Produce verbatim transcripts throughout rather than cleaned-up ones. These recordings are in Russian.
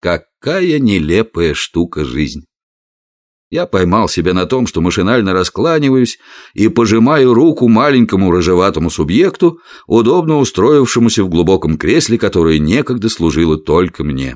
Какая нелепая штука жизнь. Я поймал себя на том, что машинально раскланиваюсь и пожимаю руку маленькому рыжеватому субъекту, удобно устроившемуся в глубоком кресле, которое некогда служило только мне.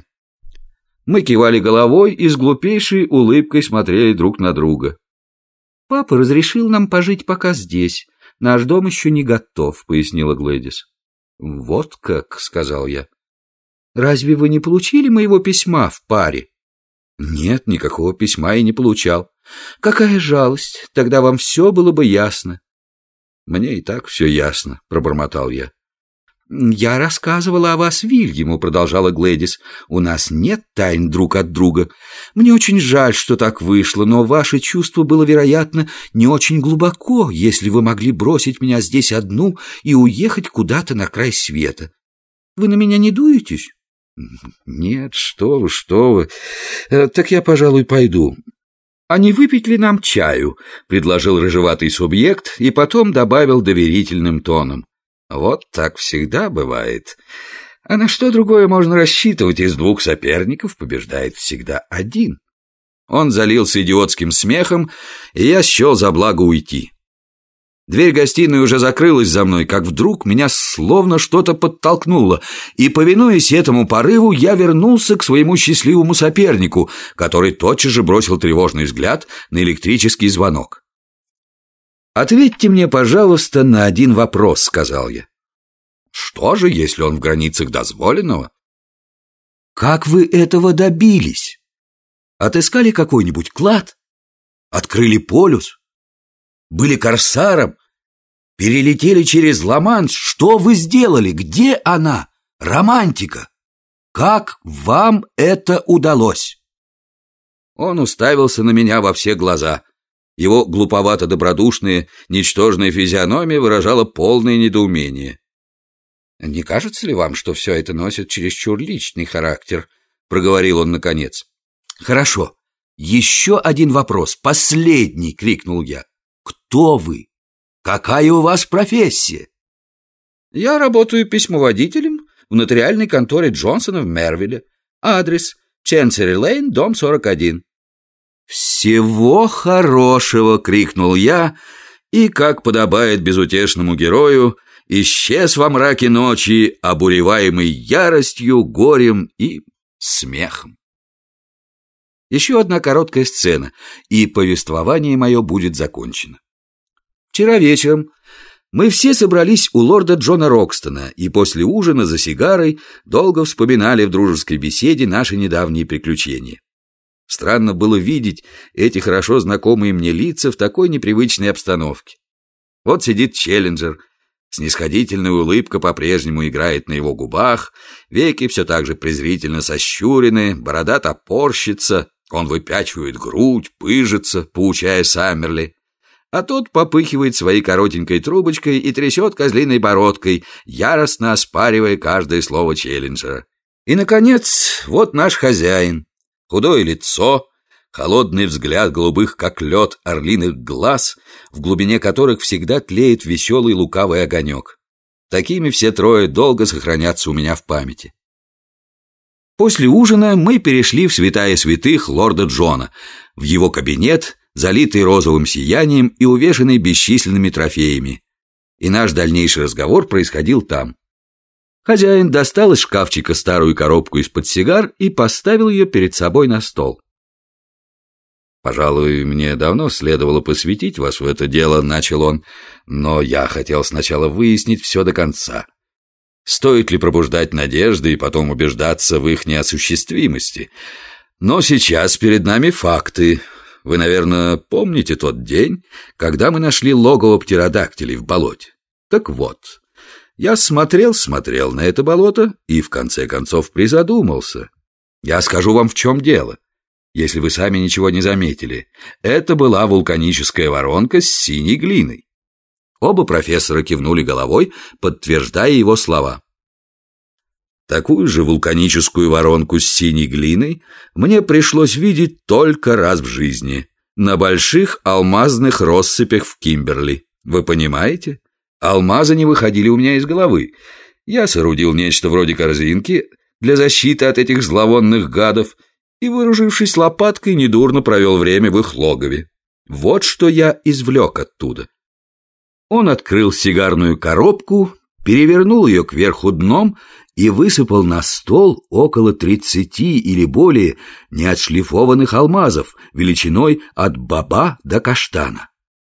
Мы кивали головой и с глупейшей улыбкой смотрели друг на друга. «Папа разрешил нам пожить пока здесь. Наш дом еще не готов», — пояснила Глэдис. «Вот как», — сказал я. «Разве вы не получили моего письма в паре?» «Нет, никакого письма я не получал». «Какая жалость, тогда вам все было бы ясно». «Мне и так все ясно», — пробормотал я. «Я рассказывала о вас Вильяму», — продолжала Глэдис. «У нас нет тайн друг от друга. Мне очень жаль, что так вышло, но ваше чувство было, вероятно, не очень глубоко, если вы могли бросить меня здесь одну и уехать куда-то на край света. Вы на меня не дуетесь?» «Нет, что вы, что вы. Так я, пожалуй, пойду». «А не выпить ли нам чаю?» — предложил рыжеватый субъект и потом добавил доверительным тоном. «Вот так всегда бывает. А на что другое можно рассчитывать? Из двух соперников побеждает всегда один». Он залился идиотским смехом, и я счел за благо уйти. Дверь гостиной уже закрылась за мной, как вдруг меня словно что-то подтолкнуло, и, повинуясь этому порыву, я вернулся к своему счастливому сопернику, который тотчас же бросил тревожный взгляд на электрический звонок. «Ответьте мне, пожалуйста, на один вопрос», — сказал я. «Что же, если он в границах дозволенного?» «Как вы этого добились? Отыскали какой-нибудь клад? Открыли полюс? Были корсаром? Перелетели через Ла-Манш? Что вы сделали? Где она? Романтика! Как вам это удалось?» Он уставился на меня во все глаза. Его глуповато-добродушная, ничтожная физиономия выражала полное недоумение. «Не кажется ли вам, что все это носит чересчур личный характер?» — проговорил он наконец. «Хорошо. Еще один вопрос. Последний!» — крикнул я. «Кто вы? Какая у вас профессия?» «Я работаю письмоводителем в нотариальной конторе Джонсона в Мервилле. Адрес — Ченсери-Лейн, дом сорок один». «Всего хорошего!» — крикнул я, и, как подобает безутешному герою, исчез во мраке ночи, обуреваемый яростью, горем и смехом. Еще одна короткая сцена, и повествование мое будет закончено. Вчера вечером мы все собрались у лорда Джона Рокстона и после ужина за сигарой долго вспоминали в дружеской беседе наши недавние приключения. Странно было видеть эти хорошо знакомые мне лица в такой непривычной обстановке. Вот сидит Челленджер, снисходительная улыбка по-прежнему играет на его губах, веки все так же презрительно сощурены, борода топорщится, он выпячивает грудь, пыжится, поучая Саммерли, а тот попыхивает своей коротенькой трубочкой и трясет козлиной бородкой, яростно оспаривая каждое слово Челленджера. И, наконец, вот наш хозяин. Худое лицо, холодный взгляд голубых, как лед, орлиных глаз, в глубине которых всегда тлеет веселый лукавый огонек. Такими все трое долго сохранятся у меня в памяти. После ужина мы перешли в святая святых лорда Джона, в его кабинет, залитый розовым сиянием и увешанный бесчисленными трофеями. И наш дальнейший разговор происходил там. Хозяин достал из шкафчика старую коробку из-под сигар и поставил ее перед собой на стол. «Пожалуй, мне давно следовало посвятить вас в это дело», — начал он, «но я хотел сначала выяснить все до конца. Стоит ли пробуждать надежды и потом убеждаться в их неосуществимости? Но сейчас перед нами факты. Вы, наверное, помните тот день, когда мы нашли логово птеродактилей в болоте? Так вот, я смотрел-смотрел на это болото и в конце концов призадумался. Я скажу вам, в чем дело, если вы сами ничего не заметили. Это была вулканическая воронка с синей глиной». Оба профессора кивнули головой, подтверждая его слова. Такую же вулканическую воронку с синей глиной мне пришлось видеть только раз в жизни, на больших алмазных россыпях в Кимберли. Вы понимаете? Алмазы не выходили у меня из головы. Я соорудил нечто вроде корзинки, для защиты от этих зловонных гадов и, вооружившись лопаткой, недурно провел время в их логове. Вот что я извлек оттуда. Он открыл сигарную коробку, перевернул ее кверху дном и высыпал на стол около тридцати или более неотшлифованных алмазов величиной от боба до каштана.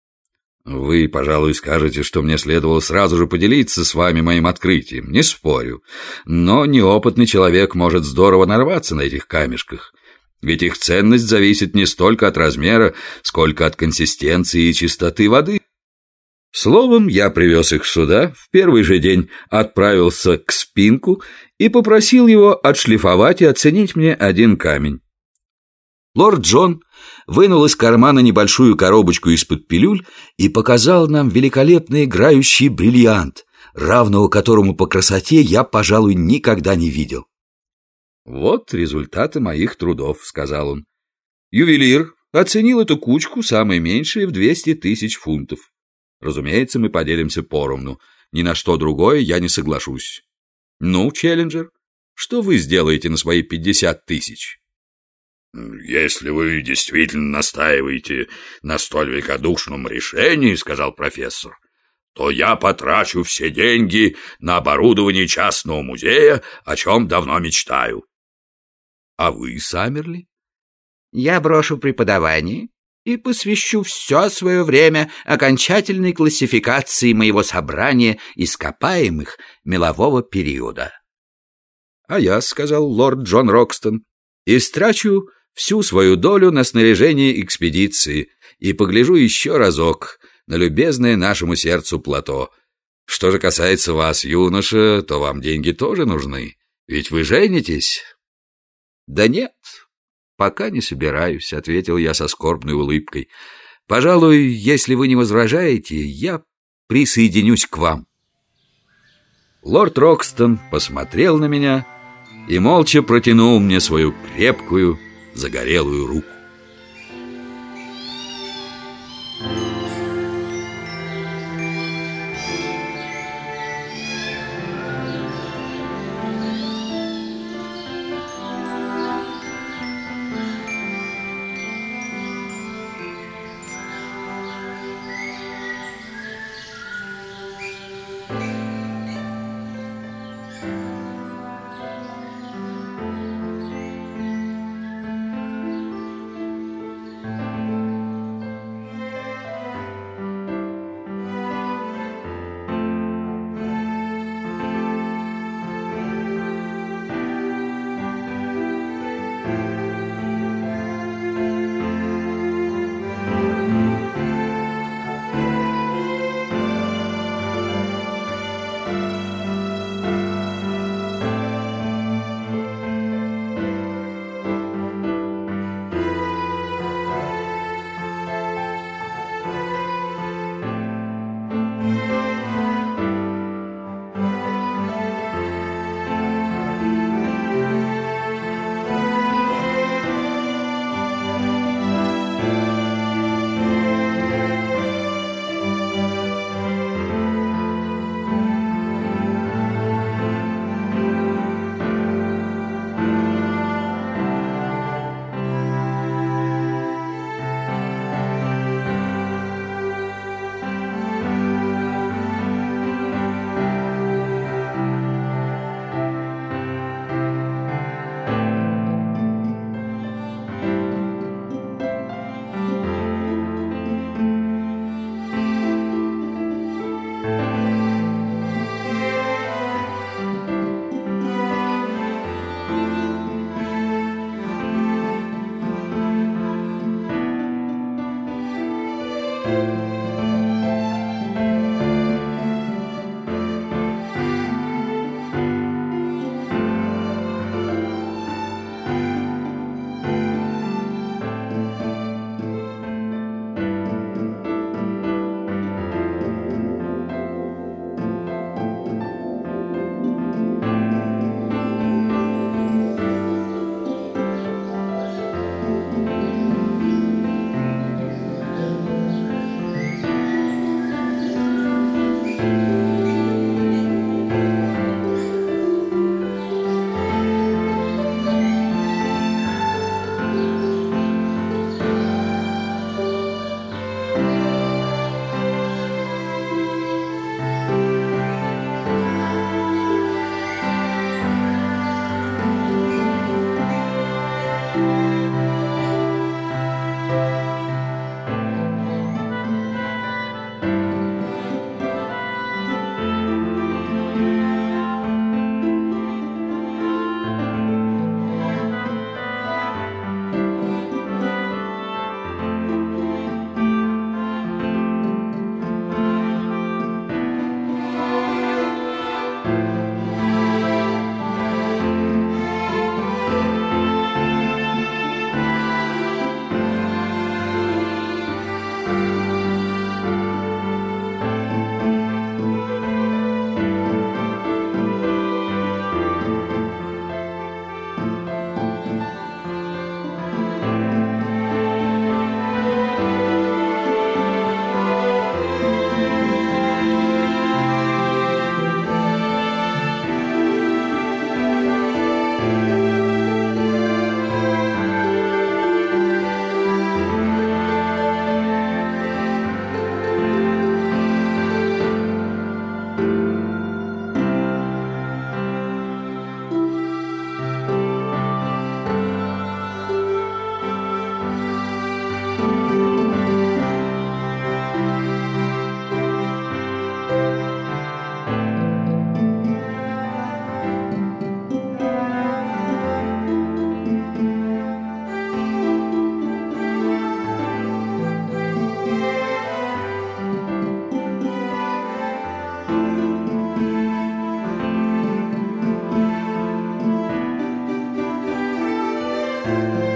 Вы, пожалуй, скажете, что мне следовало сразу же поделиться с вами моим открытием, не спорю. Но неопытный человек может здорово нарваться на этих камешках, ведь их ценность зависит не столько от размера, сколько от консистенции и чистоты воды. Словом, я привез их сюда, в первый же день отправился к Спинку и попросил его отшлифовать и оценить мне один камень. Лорд Джон вынул из кармана небольшую коробочку из-под пилюль и показал нам великолепно играющий бриллиант, равного которому по красоте я, пожалуй, никогда не видел. «Вот результаты моих трудов», — сказал он. «Ювелир оценил эту кучку, самое меньшее, в двести тысяч фунтов. Разумеется, мы поделимся поровну. Ни на что другое я не соглашусь. Ну, Челленджер, что вы сделаете на свои пятьдесят тысяч?» «Если вы действительно настаиваете на столь великодушном решении, — сказал профессор, — то я потрачу все деньги на оборудование частного музея, о чем давно мечтаю». «А вы, Саммерли?» «Я брошу преподавание и посвящу все свое время окончательной классификации моего собрания ископаемых мелового периода». «А я, — сказал лорд Джон Рокстон, — истрачу всю свою долю на снаряжение экспедиции и погляжу еще разок на любезное нашему сердцу плато. Что же касается вас, юноша, то вам деньги тоже нужны, ведь вы женитесь». «Да нет, пока не собираюсь», — ответил я со скорбной улыбкой. «Пожалуй, если вы не возражаете, я присоединюсь к вам». Лорд Рокстон посмотрел на меня и молча протянул мне свою крепкую, загорелую руку. Thank you.